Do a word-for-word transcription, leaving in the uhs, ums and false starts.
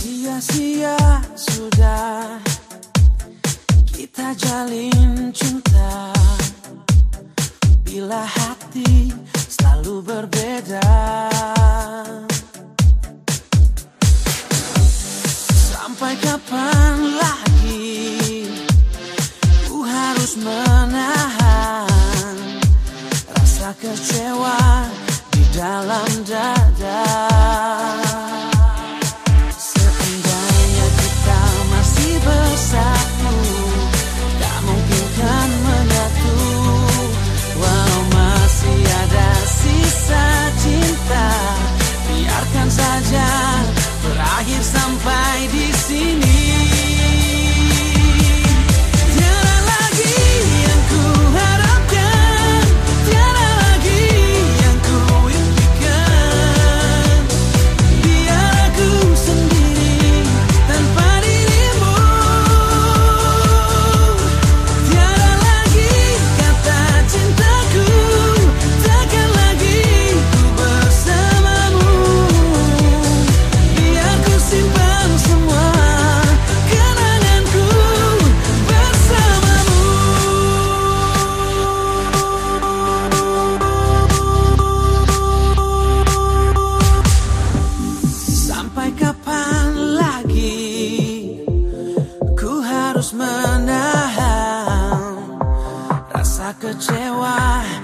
Sia-sia sudah kita jalin cinta, bila hati selalu berbeda. Sampai kapan lagi ku harus menahan rasa kecewa di dalam dada. Seandainya kita masih bersatu, tak mungkin kan menyatu. Walau masih ada sisa cinta, biarkan saja berakhir sampai di sini. Tiada lagi yang ku harapkan, tiada lagi yang ku impikan. Biar aku sendiri tanpa dirimu. Tiada lagi kata cintaku, takkan lagi ku bersamamu. Biar ku simpan semua kenanganku bersamamu. Sampai kapan lagi ku harus menahan rasa kecewa